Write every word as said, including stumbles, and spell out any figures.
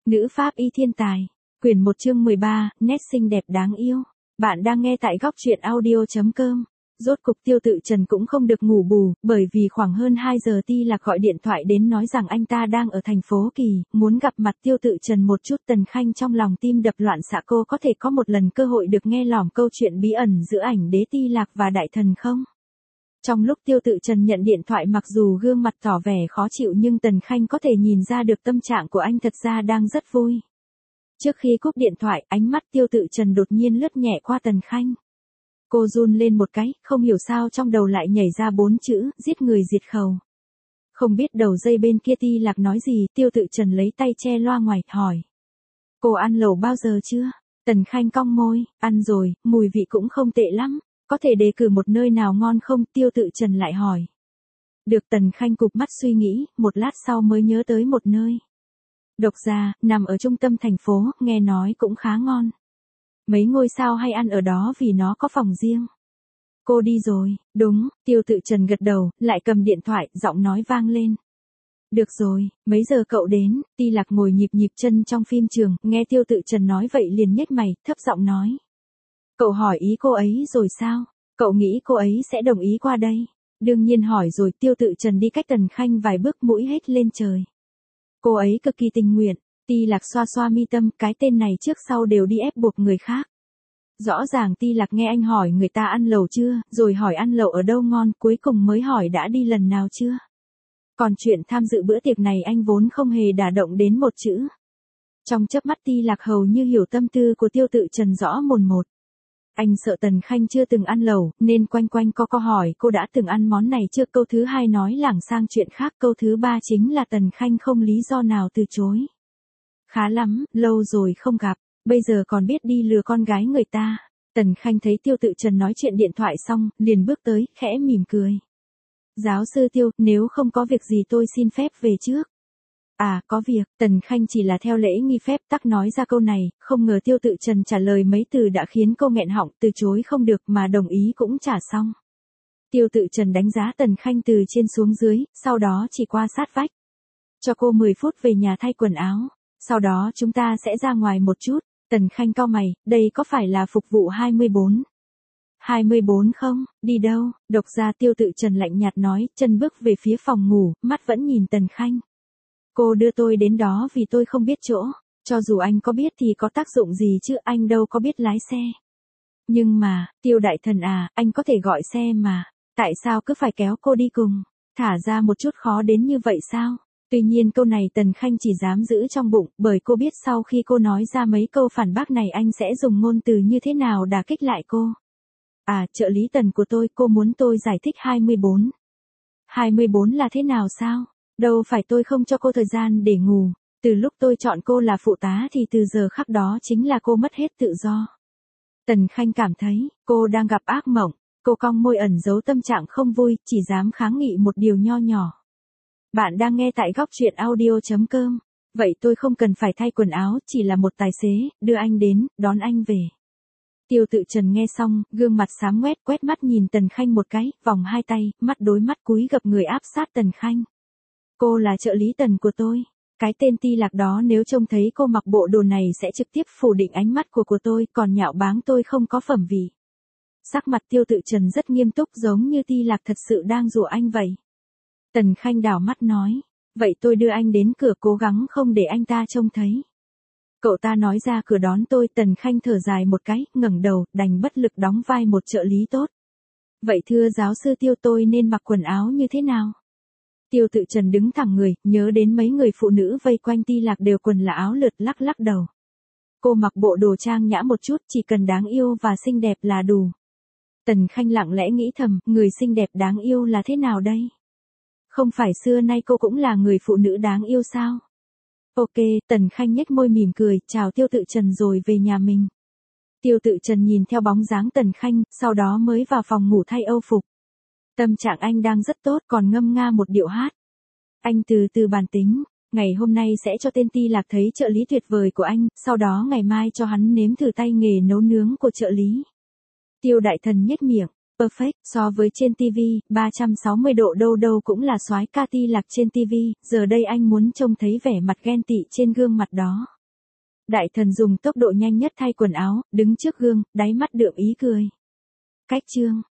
Nữ pháp y thiên tài. Quyển một chương mười ba, nét xinh đẹp đáng yêu. Bạn đang nghe tại góc truyện audio chấm com. Rốt cục Tiêu Tự Trần cũng không được ngủ bù, bởi vì khoảng hơn hai giờ Ti Lạc gọi điện thoại đến nói rằng anh ta đang ở thành phố Kỳ, muốn gặp mặt Tiêu Tự Trần một chút. Tần Khanh trong lòng tim đập loạn xạ, cô có thể có một lần cơ hội được nghe lỏm câu chuyện bí ẩn giữa ảnh đế Ti Lạc và đại thần không? Trong lúc Tiêu Tự Trần nhận điện thoại, mặc dù gương mặt tỏ vẻ khó chịu nhưng Tần Khanh có thể nhìn ra được tâm trạng của anh thật ra đang rất vui. Trước khi cúp điện thoại, ánh mắt Tiêu Tự Trần đột nhiên lướt nhẹ qua Tần Khanh. Cô run lên một cái, không hiểu sao trong đầu lại nhảy ra bốn chữ, giết người diệt khẩu. Không biết đầu dây bên kia Ti Lạc nói gì, Tiêu Tự Trần lấy tay che loa ngoài, hỏi. Cô ăn lẩu bao giờ chưa? Tần Khanh cong môi, ăn rồi, mùi vị cũng không tệ lắm. Có thể đề cử một nơi nào ngon không? Tiêu Tự Trần lại hỏi. Được. Tần Khanh cụp mắt suy nghĩ, một lát sau mới nhớ tới một nơi. Độc Gia, nằm ở trung tâm thành phố, nghe nói cũng khá ngon. Mấy ngôi sao hay ăn ở đó vì nó có phòng riêng. Cô đi rồi? Đúng. Tiêu Tự Trần gật đầu, lại cầm điện thoại, giọng nói vang lên. Được rồi, mấy giờ cậu đến? Ti Lạc ngồi nhịp nhịp chân trong phim trường, nghe Tiêu Tự Trần nói vậy liền nhếch mày, thấp giọng nói. Cậu hỏi ý cô ấy rồi sao? Cậu nghĩ cô ấy sẽ đồng ý qua đây? Đương nhiên hỏi rồi. Tiêu Tự Trần đi cách Tần Khanh vài bước, mũi hết lên trời. Cô ấy cực kỳ tình nguyện. Ti Lạc xoa xoa mi tâm, cái tên này trước sau đều đi ép buộc người khác. Rõ ràng Ti Lạc nghe anh hỏi người ta ăn lẩu chưa, rồi hỏi ăn lẩu ở đâu ngon, cuối cùng mới hỏi đã đi lần nào chưa. Còn chuyện tham dự bữa tiệc này anh vốn không hề đả động đến một chữ. Trong chớp mắt Ti Lạc hầu như hiểu tâm tư của Tiêu Tự Trần rõ mồn một. Anh sợ Tần Khanh chưa từng ăn lẩu, nên quanh quanh co co hỏi cô đã từng ăn món này chưa. Câu thứ hai nói lảng sang chuyện khác. Câu thứ ba chính là Tần Khanh không lý do nào từ chối. Khá lắm, lâu rồi không gặp, bây giờ còn biết đi lừa con gái người ta. Tần Khanh thấy Tiêu Tự Trần nói chuyện điện thoại xong, liền bước tới, khẽ mỉm cười. Giáo sư Tiêu, nếu không có việc gì tôi xin phép về trước. À, có việc. Tần Khanh chỉ là theo lễ nghi phép tắc nói ra câu này, không ngờ Tiêu Tự Trần trả lời mấy từ đã khiến cô nghẹn họng, từ chối không được mà đồng ý cũng chả xong. Tiêu Tự Trần đánh giá Tần Khanh từ trên xuống dưới, sau đó chỉ qua sát vách. Cho cô mười phút về nhà thay quần áo, sau đó chúng ta sẽ ra ngoài một chút. Tần Khanh cau mày, đây có phải là phục vụ hai mươi bốn? hai mươi bốn không? Đi đâu? Độc Gia. Tiêu Tự Trần lạnh nhạt nói, chân bước về phía phòng ngủ, mắt vẫn nhìn Tần Khanh. Cô đưa tôi đến đó vì tôi không biết chỗ, cho dù anh có biết thì có tác dụng gì chứ, anh đâu có biết lái xe. Nhưng mà, Tiêu đại thần à, anh có thể gọi xe mà, tại sao cứ phải kéo cô đi cùng, thả ra một chút khó đến như vậy sao? Tuy nhiên câu này Tần Khanh chỉ dám giữ trong bụng, bởi cô biết sau khi cô nói ra mấy câu phản bác này anh sẽ dùng ngôn từ như thế nào đả kích lại cô. À, trợ lý Tần của tôi, cô muốn tôi giải thích hai mươi bốn. hai mươi bốn là thế nào sao? Đâu phải tôi không cho cô thời gian để ngủ, từ lúc tôi chọn cô là phụ tá thì từ giờ khắc đó chính là cô mất hết tự do. Tần Khanh cảm thấy, cô đang gặp ác mộng, cô cong môi ẩn giấu tâm trạng không vui, chỉ dám kháng nghị một điều nho nhỏ. Bạn đang nghe tại góc truyện audio chấm com. Vậy tôi không cần phải thay quần áo, chỉ là một tài xế, đưa anh đến, đón anh về. Tiêu Tự Trần nghe xong, gương mặt xám ngoét, quét mắt nhìn Tần Khanh một cái, vòng hai tay, mắt đối mắt cúi gập người áp sát Tần Khanh. Cô là trợ lý Tần của tôi. Cái tên Ti Lạc đó nếu trông thấy cô mặc bộ đồ này sẽ trực tiếp phủ định ánh mắt của của tôi, còn nhạo báng tôi không có phẩm vị. Sắc mặt Tiêu Tự Trần rất nghiêm túc, giống như Ti Lạc thật sự đang rủa anh vậy. Tần Khanh đảo mắt nói, vậy tôi đưa anh đến cửa, cố gắng không để anh ta trông thấy. Cậu ta nói ra cửa đón tôi. Tần Khanh thở dài một cái, ngẩng đầu, đành bất lực đóng vai một trợ lý tốt. Vậy thưa giáo sư Tiêu, tôi nên mặc quần áo như thế nào? Tiêu Tự Trần đứng thẳng người, nhớ đến mấy người phụ nữ vây quanh Ti Lạc đều quần là áo lượt, lắc lắc đầu. Cô mặc bộ đồ trang nhã một chút, chỉ cần đáng yêu và xinh đẹp là đủ. Tần Khanh lặng lẽ nghĩ thầm, người xinh đẹp đáng yêu là thế nào đây? Không phải xưa nay cô cũng là người phụ nữ đáng yêu sao? Ok, Tần Khanh nhếch môi mỉm cười, chào Tiêu Tự Trần rồi về nhà mình. Tiêu Tự Trần nhìn theo bóng dáng Tần Khanh, sau đó mới vào phòng ngủ thay âu phục. Tâm trạng anh đang rất tốt, còn ngâm nga một điệu hát. Anh từ từ bàn tính, ngày hôm nay sẽ cho tên Ti Lạc thấy trợ lý tuyệt vời của anh, sau đó ngày mai cho hắn nếm thử tay nghề nấu nướng của trợ lý. Tiêu đại thần nhếch miệng, perfect, so với trên ti vi, ba trăm sáu mươi độ đâu đâu cũng là soái ca Ti Lạc trên ti vi, giờ đây anh muốn trông thấy vẻ mặt ghen tị trên gương mặt đó. Đại thần dùng tốc độ nhanh nhất thay quần áo, đứng trước gương, đáy mắt đượm ý cười. Cách chương